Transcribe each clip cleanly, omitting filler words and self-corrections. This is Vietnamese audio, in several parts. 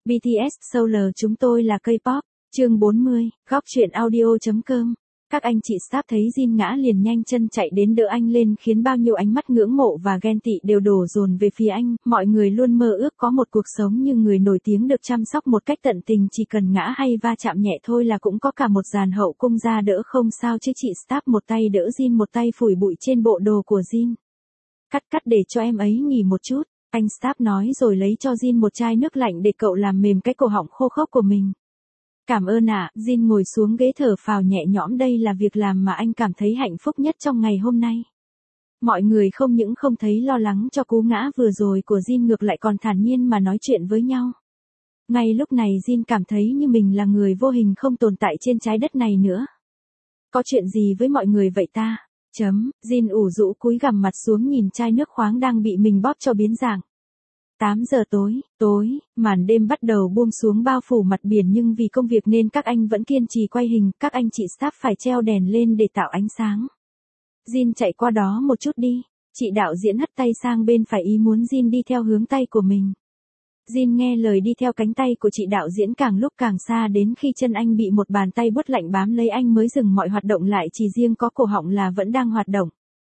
BTS Solar chúng tôi là K-pop. Chương 40, góc truyện audio.com. Các anh chị staff thấy Jin ngã liền nhanh chân chạy đến đỡ anh lên khiến bao nhiêu ánh mắt ngưỡng mộ và ghen tị đều đổ dồn về phía anh. Mọi người luôn mơ ước có một cuộc sống như người nổi tiếng được chăm sóc một cách tận tình, chỉ cần ngã hay va chạm nhẹ thôi là cũng có cả một dàn hậu cung ra đỡ không sao chứ. Chị staff một tay đỡ Jin, một tay phủi bụi trên bộ đồ của Jin. Cắt để cho em ấy nghỉ một chút, anh staff nói rồi lấy cho Jin một chai nước lạnh để cậu làm mềm cái cổ họng khô khốc của mình. Cảm ơn ạ. Jin ngồi xuống ghế thở phào nhẹ nhõm, đây là việc làm mà anh cảm thấy hạnh phúc nhất trong ngày hôm nay. Mọi người không những không thấy lo lắng cho cú ngã vừa rồi của Jin, ngược lại còn thản nhiên mà nói chuyện với nhau. Ngay lúc này Jin cảm thấy như mình là người vô hình không tồn tại trên trái đất này nữa. Có chuyện gì với mọi người vậy ta? Jin ủ rũ cúi gằm mặt xuống nhìn chai nước khoáng đang bị mình bóp cho biến dạng. 8 giờ tối, màn đêm bắt đầu buông xuống bao phủ mặt biển, nhưng vì công việc nên các anh vẫn kiên trì quay hình, các anh chị staff phải treo đèn lên để tạo ánh sáng. Jin chạy qua đó một chút đi, chị đạo diễn hất tay sang bên phải ý muốn Jin đi theo hướng tay của mình. Jin nghe lời đi theo cánh tay của chị đạo diễn càng lúc càng xa, đến khi chân anh bị một bàn tay buốt lạnh bám lấy anh mới dừng mọi hoạt động lại, chỉ riêng có cổ họng là vẫn đang hoạt động.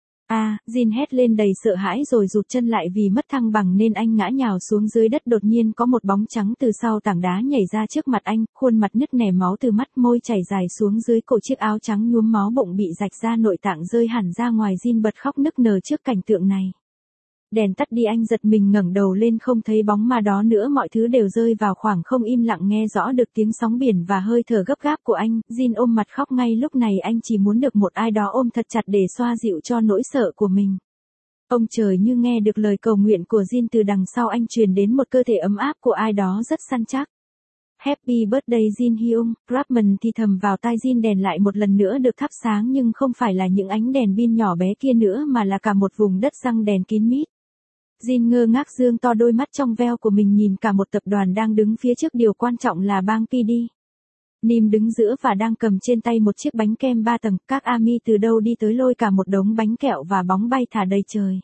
Jin hét lên đầy sợ hãi rồi rụt chân lại, vì mất thăng bằng nên anh ngã nhào xuống dưới đất. Đột nhiên có một bóng trắng từ sau tảng đá nhảy ra trước mặt anh, khuôn mặt nứt nẻ, máu từ mắt môi chảy dài xuống dưới cổ, chiếc áo trắng nhuốm máu, bụng bị rạch ra, nội tạng rơi hẳn ra ngoài. Jin bật khóc nức nở trước cảnh tượng này. Đèn tắt đi, anh giật mình ngẩng đầu lên không thấy bóng ma đó nữa, mọi thứ đều rơi vào khoảng không im lặng, nghe rõ được tiếng sóng biển và hơi thở gấp gáp của anh. Jin ôm mặt khóc, ngay lúc này anh chỉ muốn được một ai đó ôm thật chặt để xoa dịu cho nỗi sợ của mình. Ông trời, như nghe được lời cầu nguyện của Jin, từ đằng sau anh truyền đến một cơ thể ấm áp của ai đó rất săn chắc. Happy birthday Jin Hyung, Rapman thì thầm vào tai Jin. Đèn lại một lần nữa được thắp sáng, nhưng không phải là những ánh đèn pin nhỏ bé kia nữa mà là cả một vùng đất răng đèn kín mít. Jin ngơ ngác dương to đôi mắt trong veo của mình nhìn cả một tập đoàn đang đứng phía trước, điều quan trọng là Bang PD. Nim đứng giữa và đang cầm trên tay một chiếc bánh kem 3 tầng, các ARMY từ đâu đi tới lôi cả một đống bánh kẹo và bóng bay thả đầy trời.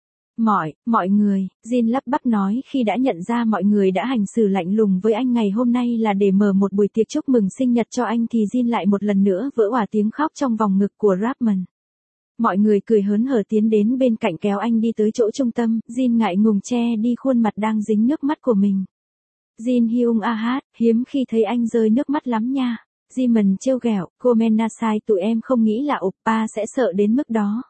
Mọi người, Jin lắp bắp nói khi đã nhận ra mọi người đã hành xử lạnh lùng với anh ngày hôm nay là để mở một buổi tiệc chúc mừng sinh nhật cho anh, thì Jin lại một lần nữa vỡ òa tiếng khóc trong vòng ngực của Rapman. Mọi người cười hớn hở tiến đến bên cạnh kéo anh đi tới chỗ trung tâm. Jin ngại ngùng che đi khuôn mặt đang dính nước mắt của mình. Jin Hyung hiếm khi thấy anh rơi nước mắt lắm nha. Jimin trêu ghẹo, Gomenasai, tụi em không nghĩ là oppa sẽ sợ đến mức đó.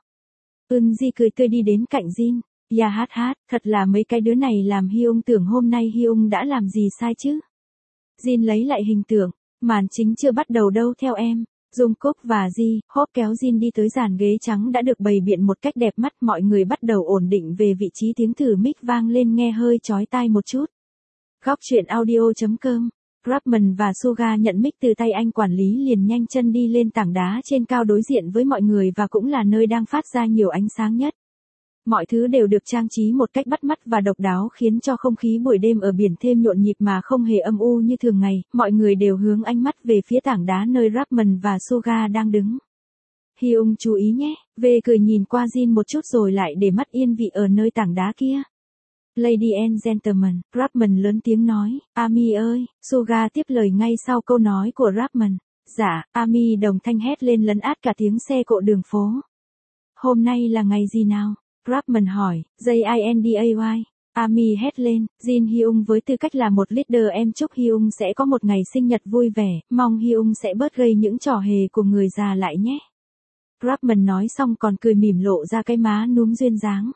Ji cười tươi đi đến cạnh Jin. Thật là mấy cái đứa này làm Hyung tưởng hôm nay Hyung đã làm gì sai chứ. Jin lấy lại hình tượng, màn chính chưa bắt đầu đâu theo em. Jungkook và J-Hope kéo Jin đi tới dàn ghế trắng đã được bày biện một cách đẹp mắt. Mọi người bắt đầu ổn định về vị trí, tiếng thử mic vang lên nghe hơi chói tai một chút. Góc truyện audio.com. Rapman và Suga nhận mic từ tay anh quản lý liền nhanh chân đi lên tảng đá trên cao đối diện với mọi người, và cũng là nơi đang phát ra nhiều ánh sáng nhất. Mọi thứ đều được trang trí một cách bắt mắt và độc đáo, khiến cho không khí buổi đêm ở biển thêm nhộn nhịp mà không hề âm u như thường ngày. Mọi người đều hướng ánh mắt về phía tảng đá nơi Rapman và Suga đang đứng. Hyung chú ý nhé, về cười nhìn qua Jin một chút rồi lại để mắt yên vị ở nơi tảng đá kia. Lady and gentlemen, Rapman lớn tiếng nói. ARMY ơi, Suga tiếp lời ngay sau câu nói của Rapman. Dạ, ARMY đồng thanh hét lên lấn át cả tiếng xe cộ đường phố. Hôm nay là ngày gì nào? Rapman hỏi. JINDAY. ARMY hét lên. Jin Hyung, với tư cách là một leader, em chúc Hyung sẽ có một ngày sinh nhật vui vẻ, mong Hyung sẽ bớt gây những trò hề của người già lại nhé. Rapman nói xong còn cười mỉm lộ ra cái má núm duyên dáng.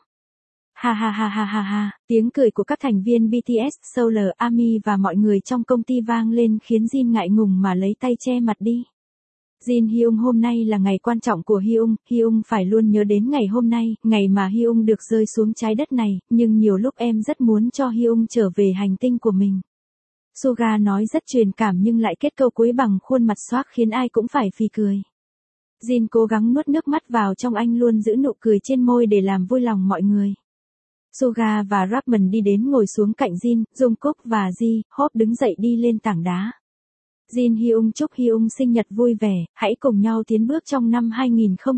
Ha, tiếng cười của các thành viên BTS, Solar, ARMY và mọi người trong công ty vang lên khiến Jin ngại ngùng mà lấy tay che mặt đi. Jin Hyung, hôm nay là ngày quan trọng của Hyung phải luôn nhớ đến ngày hôm nay, ngày mà Hyung được rơi xuống trái đất này, nhưng nhiều lúc em rất muốn cho Hyung trở về hành tinh của mình. Suga nói rất truyền cảm nhưng lại kết câu cuối bằng khuôn mặt xoác khiến ai cũng phải phì cười. Jin cố gắng nuốt nước mắt vào trong, anh luôn giữ nụ cười trên môi để làm vui lòng mọi người. Suga và Rapman đi đến ngồi xuống cạnh Jin, Jungkook và J-Hope đứng dậy đi lên tảng đá. Jin Hyung chúc Hyung sinh nhật vui vẻ, hãy cùng nhau tiến bước trong năm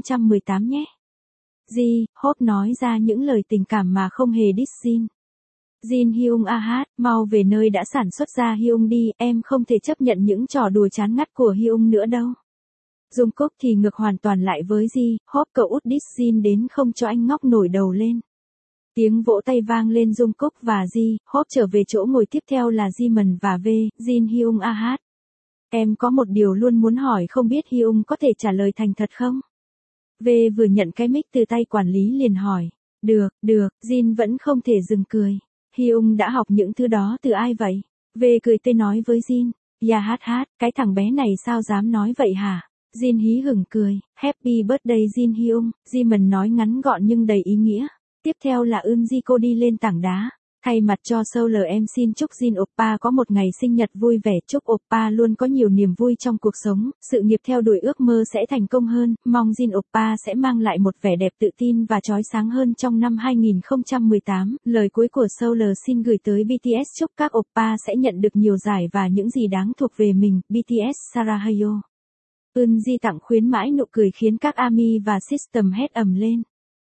2018 nhé. J-Hope nói ra những lời tình cảm mà không hề diss Jin. Jin Hyung mau về nơi đã sản xuất ra Hyung đi, em không thể chấp nhận những trò đùa chán ngắt của Hyung nữa đâu. Jungkook thì ngược hoàn toàn lại với Ji, Hope cậu út diss Jin đến không cho anh ngóc nổi đầu lên. Tiếng vỗ tay vang lên Jungkook và Ji, Hope trở về chỗ ngồi tiếp theo là Jimin và V, Jin Hyung Em có một điều luôn muốn hỏi, không biết Hyung có thể trả lời thành thật không? V vừa nhận cái mic từ tay quản lý liền hỏi. Được, Jin vẫn không thể dừng cười. Hyung đã học những thứ đó từ ai vậy? V cười tươi nói với Jin. Ya cái thằng bé này sao dám nói vậy hả? Jin hí hửng cười. Happy birthday Jin Hyung, Jimin nói ngắn gọn nhưng đầy ý nghĩa. Tiếp theo là Eunjiko đi lên tảng đá. Thay mặt cho Seoul em xin chúc Jin Oppa có một ngày sinh nhật vui vẻ, chúc Oppa luôn có nhiều niềm vui trong cuộc sống, sự nghiệp theo đuổi ước mơ sẽ thành công hơn, mong Jin Oppa sẽ mang lại một vẻ đẹp tự tin và chói sáng hơn trong năm 2018. Lời cuối của Seoul xin gửi tới BTS, chúc các Oppa sẽ nhận được nhiều giải và những gì đáng thuộc về mình, BTS Sarahayo. Eunji tặng khuyến mãi nụ cười khiến các ARMY và System hét ầm lên.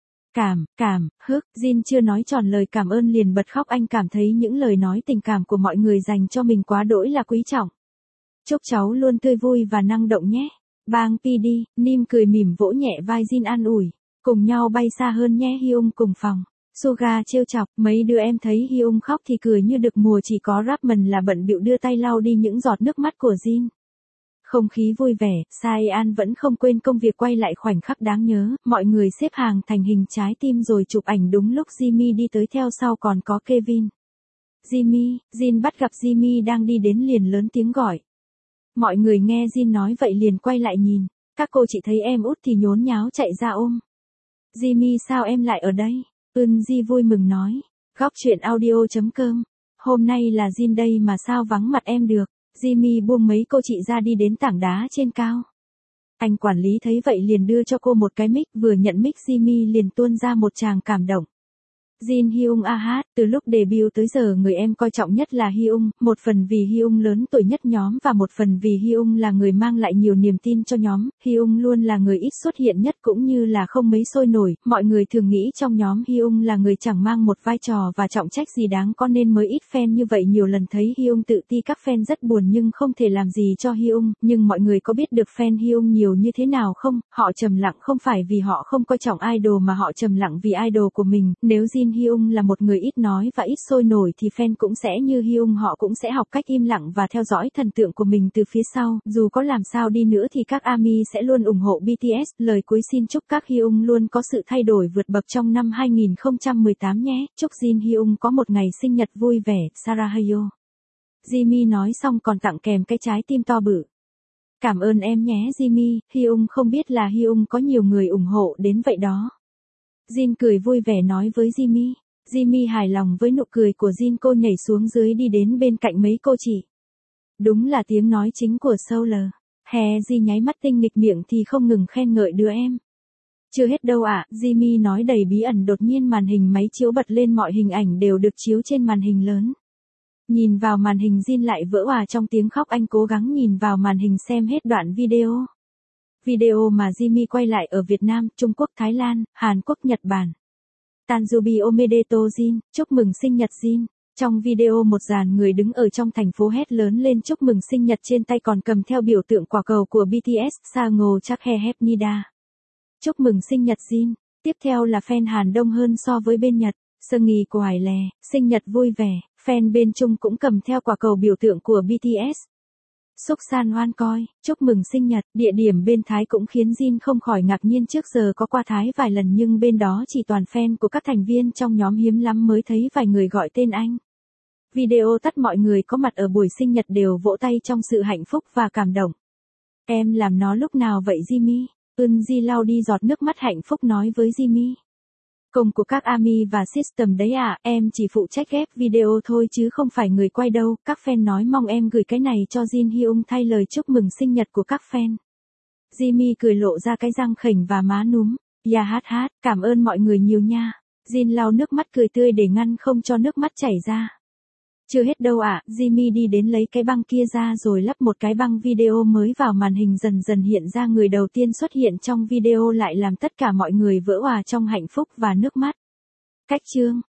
Jin chưa nói tròn lời cảm ơn liền bật khóc, anh cảm thấy những lời nói tình cảm của mọi người dành cho mình quá đỗi là quý trọng. Chúc cháu luôn tươi vui và năng động nhé. Bang PD, Nim cười mỉm vỗ nhẹ vai Jin an ủi. Cùng nhau bay xa hơn nhé Hyung cùng phòng. Suga trêu chọc, mấy đứa em thấy Hyung khóc thì cười như được mùa, chỉ có Rapman là bận bịu đưa tay lau đi những giọt nước mắt của Jin. Không khí vui vẻ, Saean vẫn không quên công việc quay lại khoảnh khắc đáng nhớ, mọi người xếp hàng thành hình trái tim rồi chụp ảnh đúng lúc Jimmy đi tới, theo sau còn có Kevin. Jin bắt gặp Jimmy đang đi đến liền lớn tiếng gọi. Mọi người nghe Jin nói vậy liền quay lại nhìn, các cô chị thấy em út thì nhốn nháo chạy ra ôm. Jimmy sao em lại ở đây? Eunji vui mừng nói. Góc chuyện audio.com. Hôm nay là Jin đây mà sao vắng mặt em được? Jimmy buông mấy cô chị ra đi đến tảng đá trên cao. Anh quản lý thấy vậy liền đưa cho cô một cái mic, vừa nhận mic Jimmy liền tuôn ra một tràng cảm động. Jin Hyung từ lúc debut tới giờ người em coi trọng nhất là Hyung, một phần vì Hyung lớn tuổi nhất nhóm và một phần vì Hyung là người mang lại nhiều niềm tin cho nhóm. Hyung luôn là người ít xuất hiện nhất cũng như là không mấy sôi nổi, mọi người thường nghĩ trong nhóm Hyung là người chẳng mang một vai trò và trọng trách gì đáng có nên mới ít fan như vậy. Nhiều lần thấy Hyung tự ti các fan rất buồn nhưng không thể làm gì cho Hyung, nhưng mọi người có biết được fan Hyung nhiều như thế nào không? Họ trầm lặng không phải vì họ không coi trọng idol mà họ trầm lặng vì idol của mình. Nếu Jin Hyung là một người ít nói và ít sôi nổi thì fan cũng sẽ như Hyung, họ cũng sẽ học cách im lặng và theo dõi thần tượng của mình từ phía sau. Dù có làm sao đi nữa thì các ARMY sẽ luôn ủng hộ BTS. Lời cuối xin chúc các Hyung luôn có sự thay đổi vượt bậc trong năm 2018 nhé. Chúc Jin Hyung có một ngày sinh nhật vui vẻ, Sarahayo. Jimmy nói xong còn tặng kèm cái trái tim to bự. Cảm ơn em nhé Jimmy, Hyung không biết là Hyung có nhiều người ủng hộ đến vậy đó. Jin cười vui vẻ nói với Jimmy. Jimmy hài lòng với nụ cười của Jin, cô nhảy xuống dưới đi đến bên cạnh mấy cô chị. Đúng là tiếng nói chính của Seoul. Ji nháy mắt tinh nghịch miệng thì không ngừng khen ngợi đứa em. Chưa hết đâu ạ, Jimmy nói đầy bí ẩn. Đột nhiên màn hình máy chiếu bật lên, mọi hình ảnh đều được chiếu trên màn hình lớn. Nhìn vào màn hình Jin lại vỡ òa trong tiếng khóc, anh cố gắng nhìn vào màn hình xem hết đoạn video. Video mà Jimmy quay lại ở Việt Nam, Trung Quốc, Thái Lan, Hàn Quốc, Nhật Bản. Tanjubi Omedeto Jin, chúc mừng sinh nhật Jin. Trong video một dàn người đứng ở trong thành phố hét lớn lên chúc mừng sinh nhật, trên tay còn cầm theo biểu tượng quả cầu của BTS, Sangho Chakhehepnida. Chúc mừng sinh nhật Jin. Tiếp theo là fan Hàn đông hơn so với bên Nhật. Seunggi của Hải Lè, sinh nhật vui vẻ. Fan bên Trung cũng cầm theo quả cầu biểu tượng của BTS. Suksan Hoan coi, chúc mừng sinh nhật. Địa điểm bên Thái cũng khiến Jin không khỏi ngạc nhiên, trước giờ có qua Thái vài lần nhưng bên đó chỉ toàn fan của các thành viên trong nhóm, hiếm lắm mới thấy vài người gọi tên anh. Video tắt, mọi người có mặt ở buổi sinh nhật đều vỗ tay trong sự hạnh phúc và cảm động. Em làm nó lúc nào vậy Jimmy? Eunji lau đi giọt nước mắt hạnh phúc nói với Jimmy. Công của các ARMY và System đấy à, em chỉ phụ trách ghép video thôi chứ không phải người quay đâu. Các fan nói mong em gửi cái này cho Jin Hyung thay lời chúc mừng sinh nhật của các fan. Jimmy cười lộ ra cái răng khểnh và má núm. Ya cảm ơn mọi người nhiều nha. Jin lau nước mắt cười tươi để ngăn không cho nước mắt chảy ra. Chưa hết đâu ạ, Jimmy đi đến lấy cái băng kia ra rồi lắp một cái băng video mới vào màn hình, dần dần hiện ra người đầu tiên xuất hiện trong video lại làm tất cả mọi người vỡ òa trong hạnh phúc và nước mắt. Cách chương